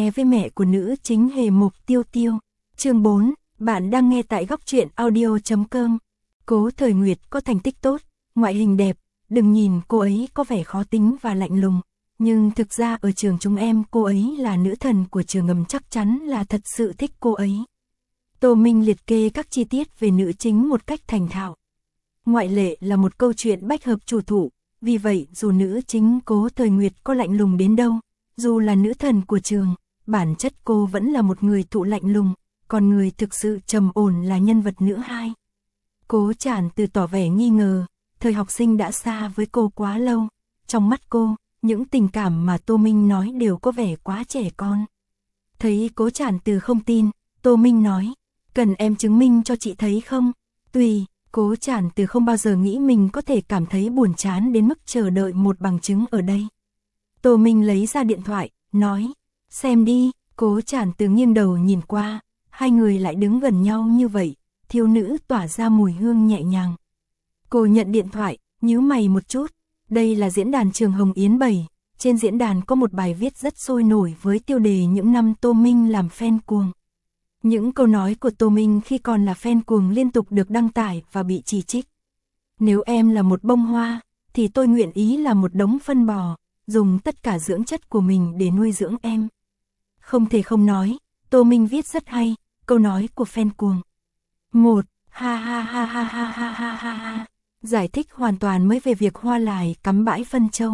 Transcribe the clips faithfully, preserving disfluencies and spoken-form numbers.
nghe với mẹ của nữ chính Hề Mục Tiêu Tiêu. Chương bốn, bạn đang nghe tại góc truyện audio chấm com. Cố Thời Nguyệt có thành tích tốt, ngoại hình đẹp, đừng nhìn cô ấy có vẻ khó tính và lạnh lùng, nhưng thực ra ở trường chúng em cô ấy là nữ thần của trường ngầm, chắc chắn là thật sự thích cô ấy. Tô Minh liệt kê các chi tiết về nữ chính một cách thành thạo. Ngoại lệ là một câu chuyện bách hợp chủ thủ, vì vậy dù nữ chính Cố Thời Nguyệt có lạnh lùng đến đâu, dù là nữ thần của trường, bản chất cô vẫn là một người thụ lạnh lùng, còn người thực sự trầm ổn là nhân vật nữ hai. Cố Trản Từ tỏ vẻ nghi ngờ, thời học sinh đã xa với cô quá lâu, trong mắt cô, những tình cảm mà Tô Minh nói đều có vẻ quá trẻ con. Thấy Cố Trản Từ không tin, Tô Minh nói, cần em chứng minh cho chị thấy không? Tùy. Cố Trản Từ không bao giờ nghĩ mình có thể cảm thấy buồn chán đến mức chờ đợi một bằng chứng ở đây. Tô Minh lấy ra điện thoại, nói, xem đi. Cố Trản Từ nghiêng đầu nhìn qua, hai người lại đứng gần nhau như vậy, thiếu nữ tỏa ra mùi hương nhẹ nhàng. Cô nhận điện thoại, nhíu mày một chút, đây là diễn đàn trường Hồng Yến bảy, trên diễn đàn có một bài viết rất sôi nổi với tiêu đề những năm Tô Minh làm fan cuồng. Những câu nói của Tô Minh khi còn là fan cuồng liên tục được đăng tải và bị chỉ trích. Nếu em là một bông hoa, thì tôi nguyện ý là một đống phân bò, dùng tất cả dưỡng chất của mình để nuôi dưỡng em. Không thể không nói, Tô Minh viết rất hay, câu nói của fan cuồng. Một, ha ha ha ha ha ha ha ha ha. Giải thích hoàn toàn mới về việc Hoa Lài cắm bãi phân châu.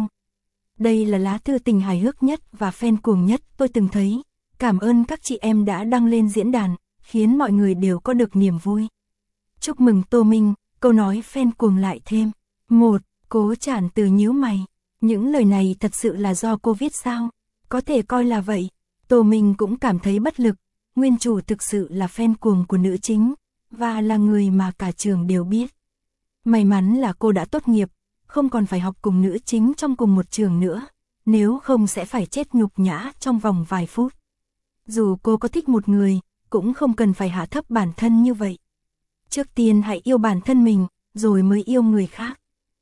Đây là lá thư tình hài hước nhất và fan cuồng nhất tôi từng thấy. Cảm ơn các chị em đã đăng lên diễn đàn, khiến mọi người đều có được niềm vui. Chúc mừng Tô Minh, câu nói fan cuồng lại thêm. Một, Cố Trản Từ nhíu mày. Những lời này thật sự là do cô viết sao? Có thể coi là vậy. Tô Minh cũng cảm thấy bất lực. Nguyên chủ thực sự là fan cuồng của nữ chính, và là người mà cả trường đều biết. May mắn là cô đã tốt nghiệp, không còn phải học cùng nữ chính trong cùng một trường nữa. Nếu không sẽ phải chết nhục nhã trong vòng vài phút. Dù cô có thích một người, cũng không cần phải hạ thấp bản thân như vậy. Trước tiên hãy yêu bản thân mình, rồi mới yêu người khác.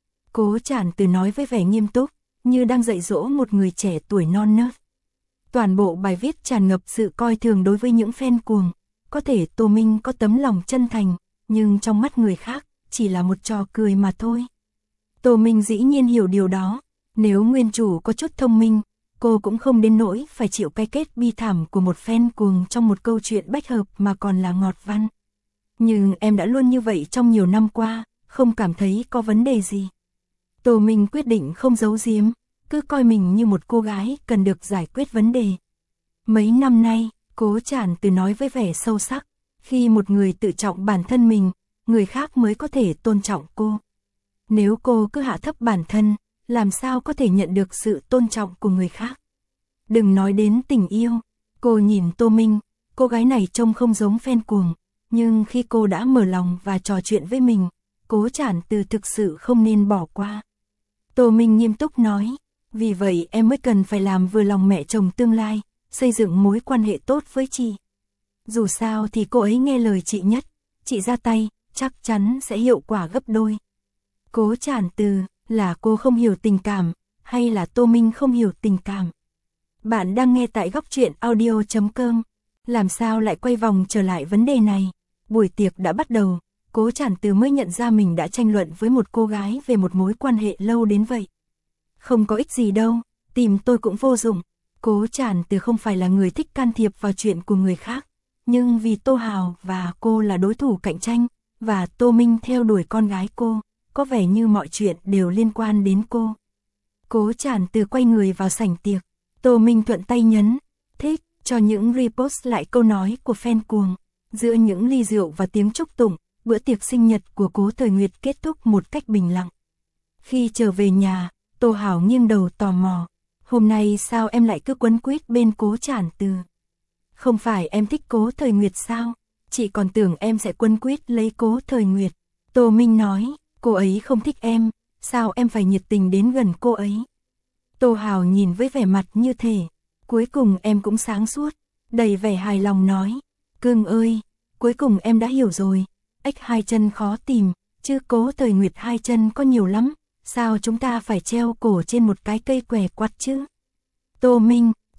Cố Trản Từ nói với vẻ nghiêm túc, như đang dạy dỗ một người trẻ tuổi non nớt. Toàn bộ bài viết tràn ngập sự coi thường đối với những fan cuồng. Có thể Tô Minh có tấm lòng chân thành, nhưng trong mắt người khác, chỉ là một trò cười mà thôi. Tô Minh dĩ nhiên hiểu điều đó. Nếu nguyên chủ có chút thông minh, cô cũng không đến nỗi phải chịu cái kết bi thảm của một fan cuồng trong một câu chuyện bách hợp mà còn là ngọt văn. Nhưng em đã luôn như vậy trong nhiều năm qua, không cảm thấy có vấn đề gì. Tô Minh quyết định không giấu giếm, cứ coi mình như một cô gái cần được giải quyết vấn đề. Mấy năm nay, Cố Trản Từ nói với vẻ sâu sắc, khi một người tự trọng bản thân mình, người khác mới có thể tôn trọng cô. Nếu cô cứ hạ thấp bản thân, làm sao có thể nhận được sự tôn trọng của người khác? Đừng nói đến tình yêu. Cô nhìn Tô Minh, cô gái này trông không giống fan cuồng, nhưng khi cô đã mở lòng và trò chuyện với mình, Cố Trản Từ thực sự không nên bỏ qua. Tô Minh nghiêm túc nói, vì vậy em mới cần phải làm vừa lòng mẹ chồng tương lai, xây dựng mối quan hệ tốt với chị. Dù sao thì cô ấy nghe lời chị nhất, chị ra tay, chắc chắn sẽ hiệu quả gấp đôi. Cố Trản Từ, là cô không hiểu tình cảm, hay là Tô Minh không hiểu tình cảm? Bạn đang nghe tại góc truyện audio chấm com. Làm sao lại quay vòng trở lại vấn đề này? Buổi tiệc đã bắt đầu, Cố Trản Từ mới nhận ra mình đã tranh luận với một cô gái về một mối quan hệ lâu đến vậy. Không có ích gì đâu, tìm tôi cũng vô dụng. Cố Trản Từ không phải là người thích can thiệp vào chuyện của người khác, nhưng vì Tô Hào và cô là đối thủ cạnh tranh, và Tô Minh theo đuổi con gái cô, có vẻ như mọi chuyện đều liên quan đến cô. Cố Trản Từ quay người vào sảnh tiệc, Tô Minh thuận tay nhấn, thích, cho những repost lại câu nói của fan cuồng. Giữa những ly rượu và tiếng chúc tụng, bữa tiệc sinh nhật của Cố Thời Nguyệt kết thúc một cách bình lặng. Khi trở về nhà, Tô Hảo nghiêng đầu tò mò, hôm nay sao em lại cứ quấn quýt bên Cố Trản Từ? Không phải em thích Cố Thời Nguyệt sao? Chị còn tưởng em sẽ quấn quýt lấy Cố Thời Nguyệt. Tô Minh nói, cô ấy không thích em, sao em phải nhiệt tình đến gần cô ấy? Tô Hào nhìn với vẻ mặt như thể, cuối cùng em cũng sáng suốt, đầy vẻ hài lòng nói, cưng ơi, cuối cùng em đã hiểu rồi, ếch hai chân khó tìm, chứ Cố Thời Nguyệt hai chân có nhiều lắm, sao chúng ta phải treo cổ trên một cái cây què quặt chứ? Tô Minh,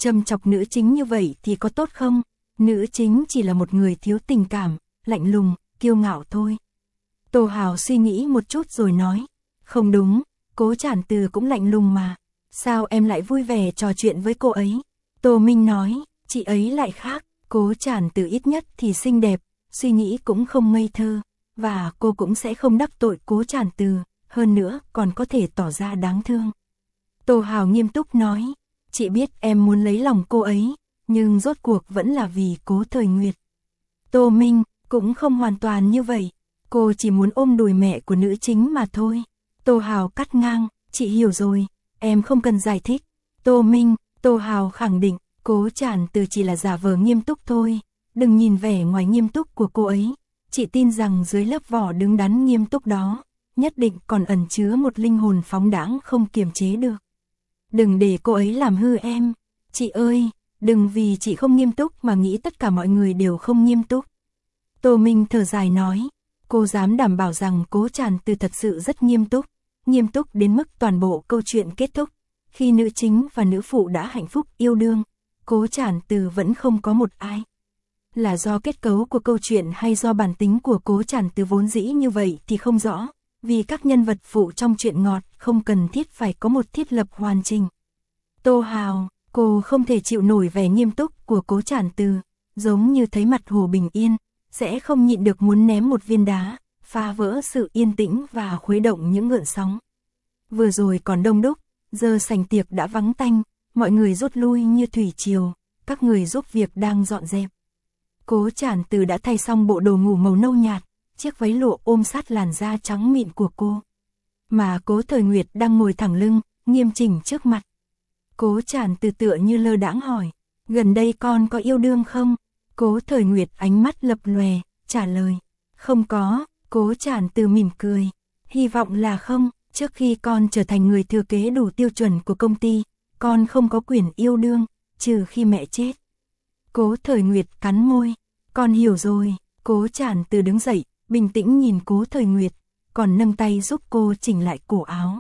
Châm chọc nữ chính như vậy thì có tốt không? Nữ chính chỉ là một người thiếu tình cảm, lạnh lùng, kiêu ngạo thôi. Tô Hào suy nghĩ một chút rồi nói. Không đúng, Cố Trản Từ cũng lạnh lùng mà. Sao em lại vui vẻ trò chuyện với cô ấy? Tô Minh nói, chị ấy lại khác. Cố Trản Từ ít nhất thì xinh đẹp, suy nghĩ cũng không ngây thơ. Và cô cũng sẽ không đắc tội Cố Trản Từ, hơn nữa còn có thể tỏ ra đáng thương. Tô Hào nghiêm túc nói, chị biết em muốn lấy lòng cô ấy, nhưng rốt cuộc vẫn là vì Cố Thời Nguyệt. Tô Minh, cũng không hoàn toàn như vậy, cô chỉ muốn ôm đùi mẹ của nữ chính mà thôi. Tô Hào cắt ngang, chị hiểu rồi, em không cần giải thích. Tô Minh, Tô Hào khẳng định, Cố Trản Từ chỉ là giả vờ nghiêm túc thôi, đừng nhìn vẻ ngoài nghiêm túc của cô ấy. Chị tin rằng dưới lớp vỏ đứng đắn nghiêm túc đó, nhất định còn ẩn chứa một linh hồn phóng đãng không kiềm chế được. Đừng để cô ấy làm hư em. Chị ơi, đừng vì chị không nghiêm túc mà nghĩ tất cả mọi người đều không nghiêm túc. Tô Minh thở dài nói, cô dám đảm bảo rằng Cố Trản Từ thật sự rất nghiêm túc, nghiêm túc đến mức toàn bộ câu chuyện kết thúc. Khi nữ chính và nữ phụ đã hạnh phúc yêu đương, Cố Trản Từ vẫn không có một ai. Là do kết cấu của câu chuyện hay do bản tính của Cố Trản Từ vốn dĩ như vậy thì không rõ, vì các nhân vật phụ trong truyện ngọt không cần thiết phải có một thiết lập hoàn chỉnh. Tô Hào, cô không thể chịu nổi vẻ nghiêm túc của Cố Trản Từ, giống như thấy mặt hồ bình yên, sẽ không nhịn được muốn ném một viên đá, phá vỡ sự yên tĩnh và khuấy động những gợn sóng. Vừa rồi còn đông đúc, giờ sảnh tiệc đã vắng tanh, mọi người rút lui như thủy triều, các người giúp việc đang dọn dẹp. Cố Trản Từ đã thay xong bộ đồ ngủ màu nâu nhạt, chiếc váy lụa ôm sát làn da trắng mịn của cô. Mà Cố Thời Nguyệt đang ngồi thẳng lưng, nghiêm chỉnh trước mặt. Cố Trản Từ tựa như lơ đãng hỏi, gần đây con có yêu đương không? Cố Thời Nguyệt ánh mắt lập lòe, trả lời, không có. Cố Trản Từ mỉm cười, hy vọng là không, trước khi con trở thành người thừa kế đủ tiêu chuẩn của công ty, con không có quyền yêu đương, trừ khi mẹ chết. Cố Thời Nguyệt cắn môi, con hiểu rồi. Cố Trản Từ đứng dậy, bình tĩnh nhìn Cố Thời Nguyệt, còn nâng tay giúp cô chỉnh lại cổ áo.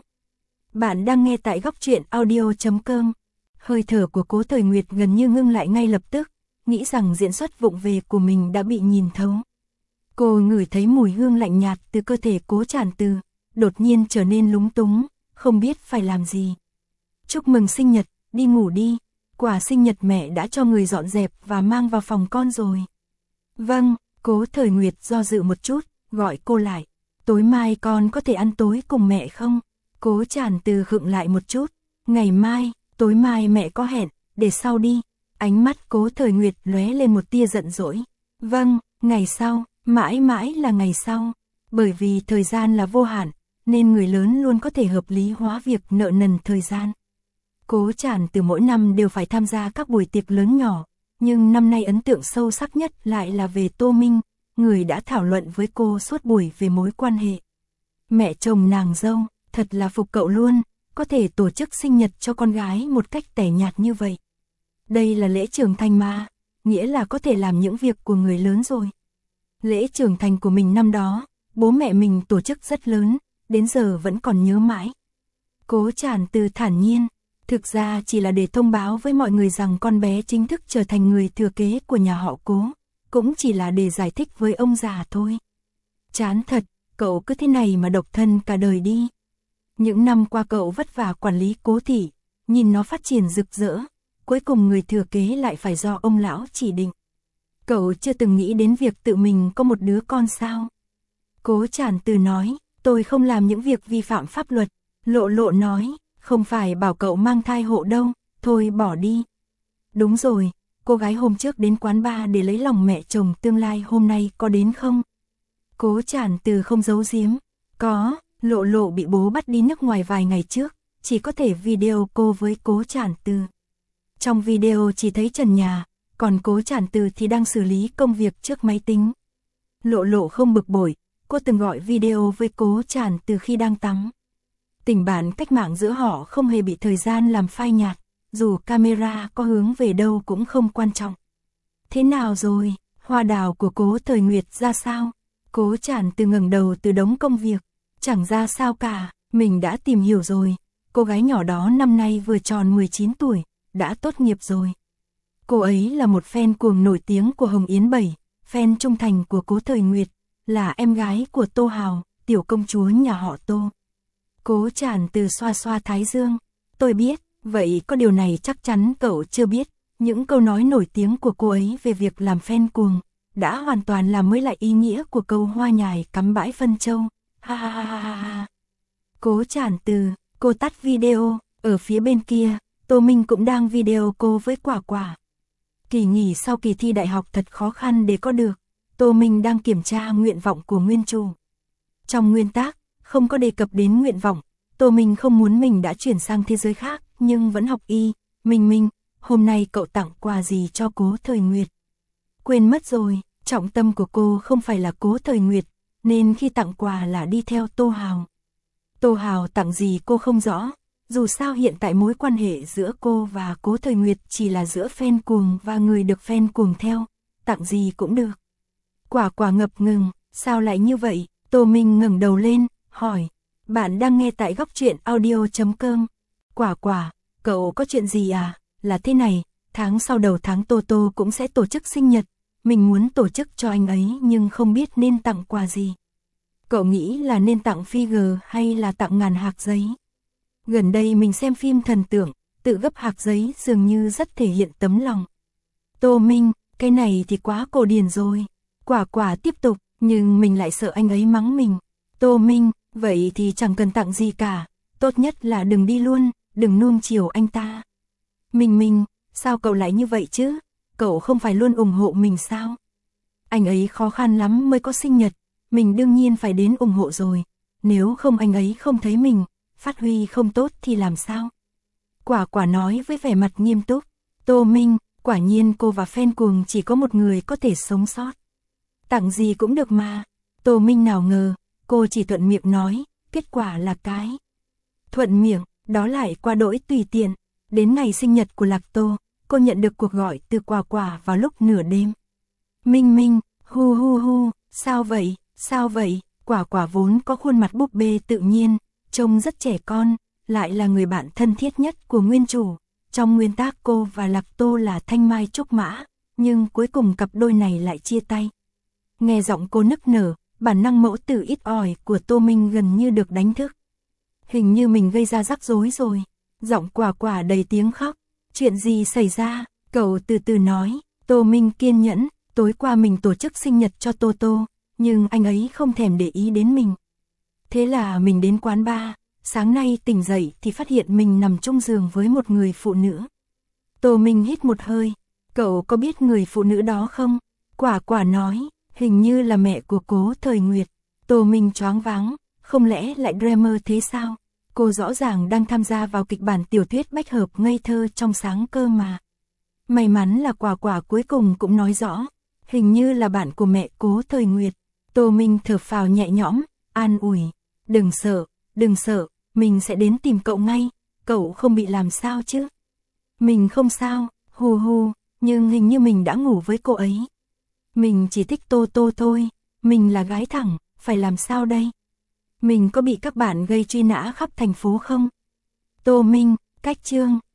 Bạn đang nghe tại góc truyện audio chấm com. Hơi thở của Cố Thời Nguyệt gần như ngưng lại ngay lập tức, nghĩ rằng diễn xuất vụng về của mình đã bị nhìn thấu. Cô ngửi thấy mùi hương lạnh nhạt từ cơ thể Cố Trản Từ, đột nhiên trở nên lúng túng, không biết phải làm gì. Chúc mừng sinh nhật, đi ngủ đi, quà sinh nhật mẹ đã cho người dọn dẹp và mang vào phòng con rồi. Vâng. Cố Thời Nguyệt do dự một chút, gọi cô lại. Tối mai con có thể ăn tối cùng mẹ không? Cố Trản Từ khựng lại một chút. Ngày mai, tối mai mẹ có hẹn, để sau đi. Ánh mắt Cố Thời Nguyệt lóe lên một tia giận dỗi. Vâng, ngày sau, mãi mãi là ngày sau. Bởi vì thời gian là vô hạn, nên người lớn luôn có thể hợp lý hóa việc nợ nần thời gian. Cố Trản Từ mỗi năm đều phải tham gia các buổi tiệc lớn nhỏ. Nhưng năm nay ấn tượng sâu sắc nhất lại là về Tô Minh, người đã thảo luận với cô suốt buổi về mối quan hệ. Mẹ chồng nàng dâu, thật là phục cậu luôn, có thể tổ chức sinh nhật cho con gái một cách tẻ nhạt như vậy. Đây là lễ trưởng thành mà, nghĩa là có thể làm những việc của người lớn rồi. Lễ trưởng thành của mình năm đó, bố mẹ mình tổ chức rất lớn, đến giờ vẫn còn nhớ mãi. Cố Trản Từ thản nhiên. Thực ra chỉ là để thông báo với mọi người rằng con bé chính thức trở thành người thừa kế của nhà họ Cố, cũng chỉ là để giải thích với ông già thôi. Chán thật, cậu cứ thế này mà độc thân cả đời đi. Những năm qua cậu vất vả quản lý Cố thị, nhìn nó phát triển rực rỡ, cuối cùng người thừa kế lại phải do ông lão chỉ định. Cậu chưa từng nghĩ đến việc tự mình có một đứa con sao? Cố Trản Từ nói, tôi không làm những việc vi phạm pháp luật. Lộ Lộ nói, không phải bảo cậu mang thai hộ đâu, thôi bỏ đi. Đúng rồi, cô gái hôm trước đến quán bar để lấy lòng mẹ chồng tương lai hôm nay có đến không? Cố Trản Từ không giấu giếm. Có, Lộ Lộ bị bố bắt đi nước ngoài vài ngày trước, chỉ có thể video cô với Cố Trản Từ. Trong video chỉ thấy trần nhà, còn Cố Trản Từ thì đang xử lý công việc trước máy tính. Lộ Lộ không bực bội, cô từng gọi video với Cố Trản Từ khi đang tắm. Tình bạn cách mạng giữa họ không hề bị thời gian làm phai nhạt, dù camera có hướng về đâu cũng không quan trọng. Thế nào rồi, hoa đào của Cố Thời Nguyệt ra sao? Cố Trản Từ ngẩng đầu từ đống công việc, chẳng ra sao cả, mình đã tìm hiểu rồi. Cô gái nhỏ đó năm nay vừa tròn mười chín tuổi, đã tốt nghiệp rồi. Cô ấy là một fan cuồng nổi tiếng của Hồng Yến Bảy, fan trung thành của Cố Thời Nguyệt, là em gái của Tô Hào, tiểu công chúa nhà họ Tô. Cố Tràn Từ xoa xoa thái dương. Tôi biết, vậy có điều này chắc chắn cậu chưa biết. Những câu nói nổi tiếng của cô ấy về việc làm fan cuồng đã hoàn toàn làm mới lại ý nghĩa của câu hoa nhài cắm bãi phân châu. Ha ha ha ha ha. Cố Tràn Từ, cô tắt video, ở phía bên kia, Tô Minh cũng đang video cô với Quả Quả. Kỳ nghỉ sau kỳ thi đại học thật khó khăn để có được. Tô Minh đang kiểm tra nguyện vọng của nguyên chủ. Trong nguyên tắc, không có đề cập đến nguyện vọng. Tô Minh không muốn mình đã chuyển sang thế giới khác, nhưng vẫn học y. Minh Minh, hôm nay cậu tặng quà gì cho Cố Thời Nguyệt? Quên mất rồi, trọng tâm của cô không phải là Cố Thời Nguyệt, nên khi tặng quà là đi theo Tô Hào. Tô Hào tặng gì cô không rõ, dù sao hiện tại mối quan hệ giữa cô và Cố Thời Nguyệt chỉ là giữa fan cuồng và người được fan cuồng theo, tặng gì cũng được. Quả Quả ngập ngừng, sao lại như vậy? Tô Minh ngẩng đầu lên, hỏi, bạn đang nghe tại góc truyện audio chấm com. Quả Quả, cậu có chuyện gì à? Là thế này, tháng sau đầu tháng Tô Tô cũng sẽ tổ chức sinh nhật, mình muốn tổ chức cho anh ấy nhưng không biết nên tặng quà gì. Cậu nghĩ là nên tặng figure hay là tặng ngàn hạc giấy? Gần đây mình xem phim thần tượng, tự gấp hạc giấy dường như rất thể hiện tấm lòng. Tô Minh, cái này thì quá cổ điển rồi. Quả Quả tiếp tục, nhưng mình lại sợ anh ấy mắng mình. Tô Minh, vậy thì chẳng cần tặng gì cả, tốt nhất là đừng đi luôn, đừng nuông chiều anh ta. Minh Minh, sao cậu lại như vậy chứ? Cậu không phải luôn ủng hộ mình sao? Anh ấy khó khăn lắm mới có sinh nhật, mình đương nhiên phải đến ủng hộ rồi. Nếu không anh ấy không thấy mình, phát huy không tốt thì làm sao? Quả Quả nói với vẻ mặt nghiêm túc. Tô Minh, quả nhiên cô và fan cuồng chỉ có một người có thể sống sót. Tặng gì cũng được mà. Tô Minh nào ngờ, cô chỉ thuận miệng nói, kết quả là cái. Thuận miệng, đó lại qua đỗi tùy tiện. Đến ngày sinh nhật của Lạc Tô, cô nhận được cuộc gọi từ Quả Quả vào lúc nửa đêm. Minh Minh, hu hu hu, sao vậy, sao vậy? Quả Quả vốn có khuôn mặt búp bê tự nhiên, trông rất trẻ con, lại là người bạn thân thiết nhất của nguyên chủ. Trong nguyên tác cô và Lạc Tô là thanh mai trúc mã, nhưng cuối cùng cặp đôi này lại chia tay. Nghe giọng cô nức nở, bản năng mẫu tử ít ỏi của Tô Minh gần như được đánh thức. Hình như mình gây ra rắc rối rồi. Giọng Quả Quả đầy tiếng khóc. Chuyện gì xảy ra? Cậu từ từ nói. Tô Minh kiên nhẫn. Tối qua mình tổ chức sinh nhật cho Tô Tô, nhưng anh ấy không thèm để ý đến mình. Thế là mình đến quán bar. Sáng nay tỉnh dậy thì phát hiện mình nằm chung giường với một người phụ nữ. Tô Minh hít một hơi. Cậu có biết người phụ nữ đó không? Quả Quả nói. Hình như là mẹ của Cố Thời Nguyệt. Tô Minh choáng váng. Không lẽ lại drama thế sao? Cô rõ ràng đang tham gia vào kịch bản tiểu thuyết bách hợp ngây thơ trong sáng cơ mà. May mắn là Quả Quả cuối cùng cũng nói rõ. Hình như là bạn của mẹ Cố Thời Nguyệt. Tô Minh thở phào nhẹ nhõm, an ủi. Đừng sợ, đừng sợ, mình sẽ đến tìm cậu ngay. Cậu không bị làm sao chứ? Mình không sao, hù hù, nhưng hình như mình đã ngủ với cô ấy. Mình chỉ thích Tô Tô thôi, mình là gái thẳng, phải làm sao đây? Mình có bị các bạn gây truy nã khắp thành phố không? Tô Minh, cách chương.